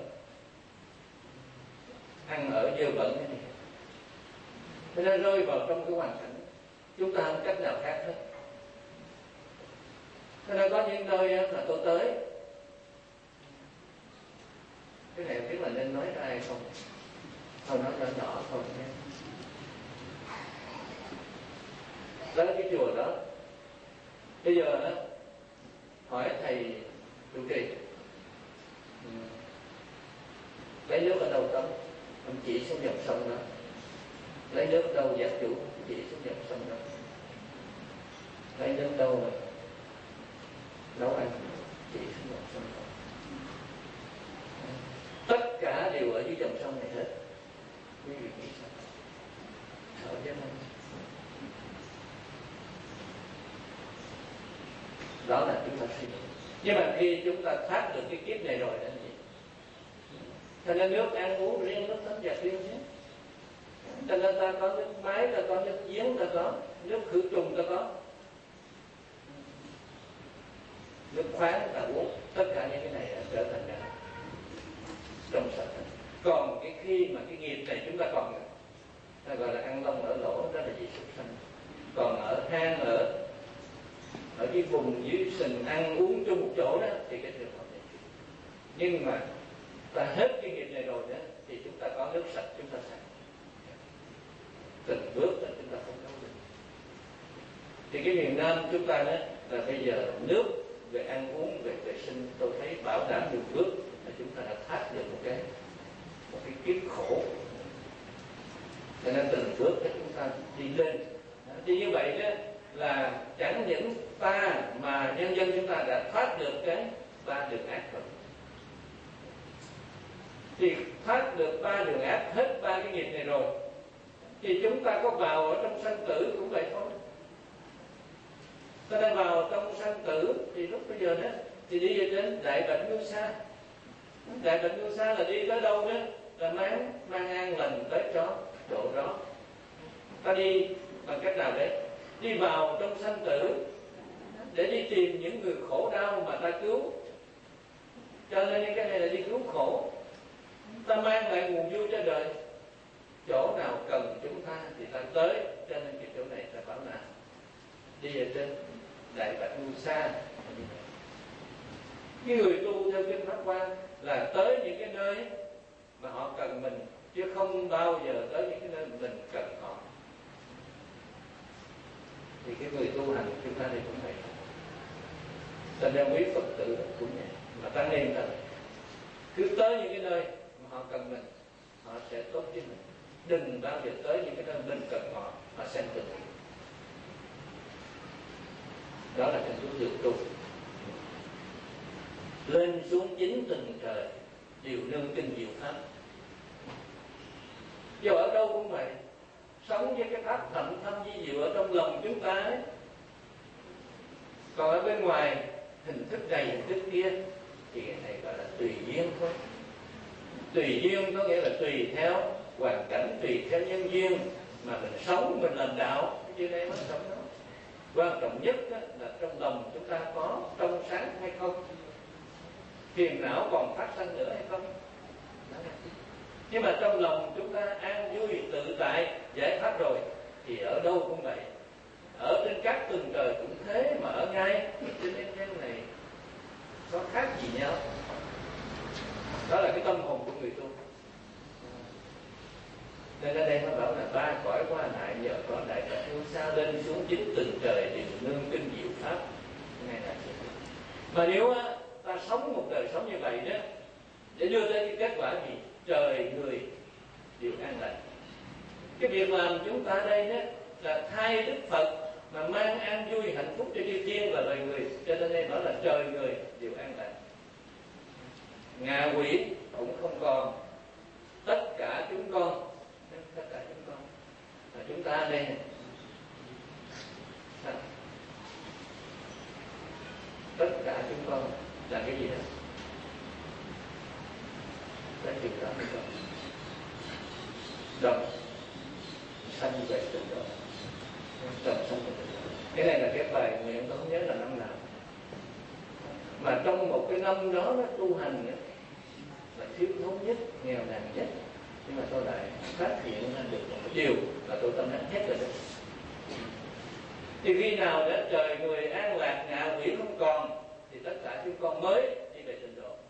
Ăn ở dơ bẩn cái này, thế nên rơi vào trong cái hoàn cảnh chúng ta không cách nào khác hết. Thế nên có những nơi mà tôi tới, cái này biết là nên nói ra hay không, thôi nói nhỏ nhỏ thôi nhé. Đó là cái chùa đó, bây giờ đó hỏi thầy trụ trì lấy nước ở đâu tắm, ông chỉ xuống dòng sông đó. Lấy nước ở đâu giác chủ, chỉ xuống dòng sông đó. Lấy nước đâu mà nấu ăn, chỉ xuống dòng sông đó. Tất cả đều ở dưới dòng sông này hết. Quý vị nghĩ sao? Sợ chứ không? Đó là chúng ta suy nghĩ. Nhưng mà khi chúng ta thoát được cái kiếp này rồi là gì? Cho nên nước ăn uống riêng, nước tắm giặt riêng chứ. Cho nên ta có nước máy, ta có nước giếng, ta có nước khử trùng, ta có nước khoáng ta uống. Tất cả những cái này trở thành ra trong sạch. Còn cái khi mà cái nghiệp này chúng ta còn, ta gọi là ăn lông ở lỗ, đó là gì? Súc sanh. Còn ở hang, ở ở cái vùng dưới sình ăn uống chung một chỗ đó thì cái trường hợp này. Nhưng mà ta hết cái nghiệp này rồi đó thì chúng ta có nước sạch chúng ta xài. Từng bước là chúng ta không nấu được. Thì cái miền Nam chúng ta đó là bây giờ nước về ăn uống, về vệ sinh tôi thấy bảo đảm được bước là chúng ta đã thoát được một cái một cái kiếp khổ. Cho nên từng bước để chúng ta đi lên. Thì như vậy đó là chẳng những ta mà nhân dân chúng ta đã thoát được cái ba đường ác rồi. Thì thoát được ba đường ác, hết ba cái nghiệp này rồi, thì chúng ta có vào ở trong sanh tử cũng vậy thôi. Ta đang vào trong sanh tử thì lúc bây giờ đó thì đi về đến Đại Bạch Ngưu Sa. Đại Bạch Ngưu Sa là đi tới đâu đó là mang mang an lành tới cho độ đó. Ta đi bằng cách nào đấy? Đi vào trong sanh tử để đi tìm những người khổ đau mà ta cứu. Cho nên cái này là đi cứu khổ. Ta mang lại nguồn vui cho đời. Chỗ nào cần chúng ta thì ta tới. Cho nên cái chỗ này ta bảo là đi ở trên Đại Bạch Ngưu Sa. Cái người tu theo kinh Pháp Hoa là tới những cái nơi mà họ cần mình, chứ không bao giờ tới những cái nơi mình cần họ. Thì cái người tu hành chúng ta đây cũng vậy. Thành ra quý Phật tử cũng vậy. Mà tăng niệm thật, cứ tới những cái nơi mà họ cần mình, họ sẽ tốt với mình. Đừng bao giờ tới những cái nơi mình cần họ, họ xem thường. Đó là cái số đường tu. Lên xuống chín từng trời đều nương kinh diệu pháp. Dù ở đâu cũng vậy, sống với cái pháp thậm thâm di diệu ở trong lòng chúng ta ấy. Còn ở bên ngoài hình thức này hình thức kia thì cái này gọi là tùy duyên thôi. Tùy duyên có nghĩa là tùy theo hoàn cảnh, tùy theo nhân duyên mà mình sống, mình làm đạo. Chứ đây mới sống đó. Quan trọng nhất là trong lòng chúng ta có trong sáng hay không, phiền não còn phát sinh nữa hay không. Nhưng mà trong lòng chúng ta an vui tự tại giải thoát rồi thì ở đâu cũng vậy, ở trên các tầng trời cũng thế, mà ở ngay trên thế gian này có khác gì nhau. Đó là cái tâm hồn của người tu. Nên ở đây nó bảo là ba cõi qua lại giờ có đại cả thương xa lên xuống chính từng trời đều nương kinh diệu pháp. Này là mà nếu ta sống một đời sống như vậy đó, để đưa tới cái kết quả gì? Trời người đều an lành. Cái việc làm chúng ta đây đó là thay Đức Phật mà mang an vui hạnh phúc cho chư thiên và loài người. Cho nên đây nói là trời người đều an lành. Ngạ quỷ cũng không còn. Tất cả chúng con, tất cả chúng con là chúng ta đây. Tất cả chúng con là cái gì đó? Là chừng đó mới có. Đồng sanh về tình độ. Đồng sanh về tình độ. Cái này là cái bài nguyện tôi không nhớ là năm nào. Mà trong một cái năm đó nó tu hành nữa, là thiếu thốn nhất, nghèo nàn nhất. Nhưng mà tôi lại phát hiện ra được một điều là tôi tâm đắc nhất rồi đó. Thì khi nào đã trời người an lạc, ngạ quỷ không còn, thì tất cả chúng con mới đi về tịnh độ.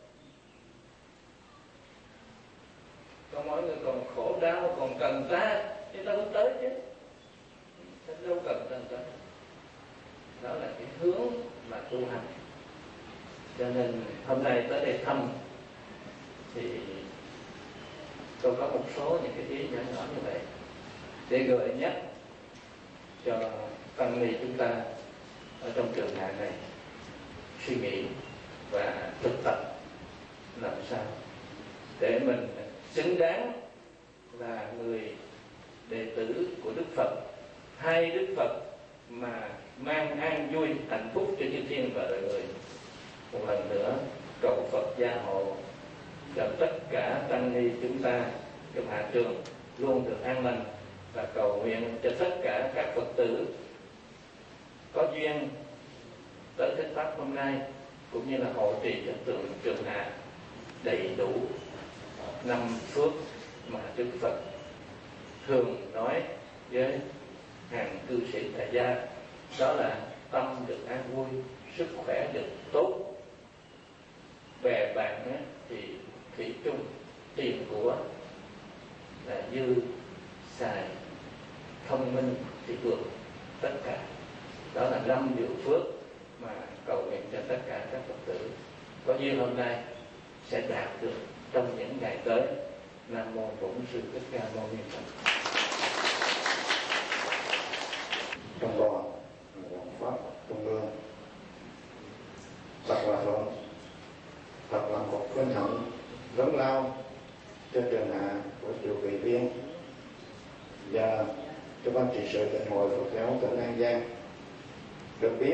Còn mọi người còn khổ đau, còn cần ta, chúng ta cũng tới chứ. Chúng ta đâu cần ta tới. Đó là cái hướng mà tu hành. Cho nên hôm nay tới đây thăm thì tôi có một số những cái ý nhỏ nhỏ như vậy để gợi nhắc cho tăng ni chúng ta ở trong trường hạ này suy nghĩ và thực tập làm sao để mình xứng đáng là người đệ tử của Đức Phật, hai Đức Phật mà mang an vui hạnh phúc cho chư thiên và đời người. Một lần nữa cầu Phật gia hộ cho tất cả tăng ni chúng ta trong hạ trường luôn được an lành, và cầu nguyện cho tất cả các Phật tử có duyên tới thuyết pháp hôm nay cũng như là hộ trì cho tượng trường hạ đầy đủ năm phước mà Đức Phật thường nói với hàng cư sĩ tại gia, đó là tâm được an vui, sức khỏe được tốt, bè bạn thì thủy chung, tiền của là dư xài, thông minh thì vượt tất cả. Đó là năm điều phước mà cầu nguyện cho tất cả các Phật tử có duyên hôm nay sẽ đạt được trong những ngày tới. Nam mô Bổn Sư Thích Ca Mâu Ni Phật.
Trong đoàn Hoàng Pháp Trung ương, Bạch Hòa Thượng thật là một vinh hạnh lớn lao cho trường hạ của chùa Kỳ Viên và cho ban trị sự Tịnh hội Phật giáo tỉnh An Giang. Được biết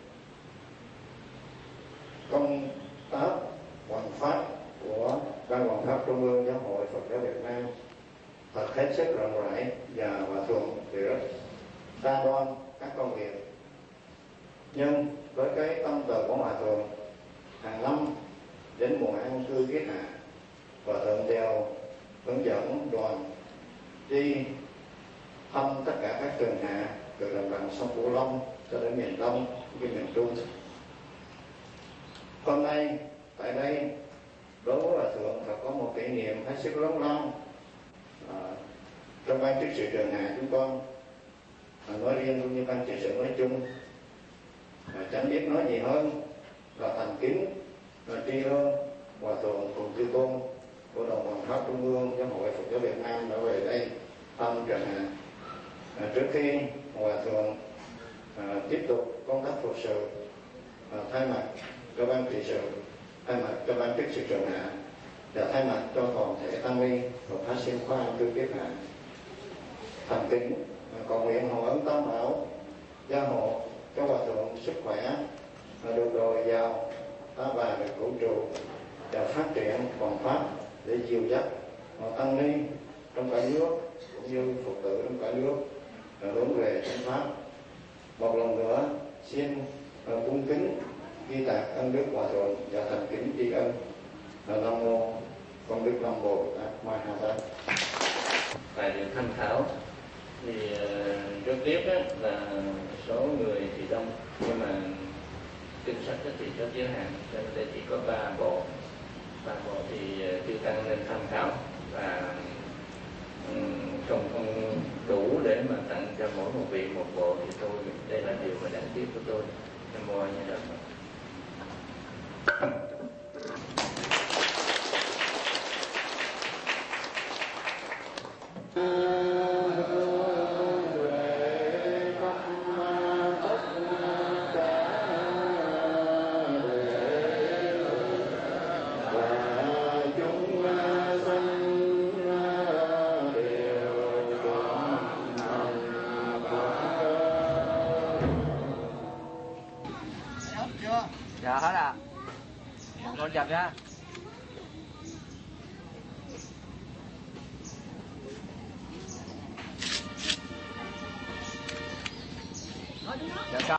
công tác hoằng pháp của ban hoằng pháp Trung ương Giáo hội Phật giáo Việt Nam thật hết sức rộng rãi, và Hòa Thượng thì rất đa đoan các công việc. Nhưng với cái tâm từ của Hòa Thượng, hàng năm đến mùa an cư kiết hạ, Hòa Thượng đều hướng dẫn đoàn đi thăm tất cả các trường hạ từ đồng bằng sông Cửu Long cho đến miền Đông như miền Trung. Hôm nay tại đây đối với Hòa Thượng thật có một kỷ niệm hết sức lớn lao à, trong ban trị sự trường hạ chúng con, à, nói riêng cũng như ban trị sự nói chung, à, chẳng biết nói gì hơn là thành kính là tri ân Hòa Thượng Phùng Chư Tôn của Đoàn Hoằng Pháp Trung ương Giáo hội Phật giáo Việt Nam đã về đây thăm trường hạ. À, trước khi Hòa Thượng à, tiếp tục công tác phục sự, à, thay mặt cho ban trị sự, thay mặt cho ban trị sự trường hạ và thay mặt cho toàn thể tăng ni và phát sinh khoa cư kiết hạ, thành kính à, cầu nguyện hồng ân tam bảo gia hộ cho Hòa Thượng sức khỏe, à, được dồi dào, ta bà được cửu trụ và phát triển hoàn pháp để dìu dắt tăng ni trong cả nước cũng như Phật tử trong cả nước hướng về chánh pháp. Một lần nữa xin uh, cung kính ghi tạc ân đức Hòa Thượng và thành kính tri ân. Nam mô Công Đức Long Bồ Tát Ma Ha Tát.
Tài liệu tham khảo thì uh, rất tiếc đó là số người thì đông, nhưng mà kinh sách thì rất giới hạn, cho nên đây chỉ có ba bộ ba bộ thì chư tăng nên tham khảo, và không không đủ để mà tặng cho mỗi một vị một bộ thì tôi đây là điều mà đáng tiếc của tôi. Nam mô A Di Đà Phật.
Dạ hết à. Con chào nha. Dạ sao?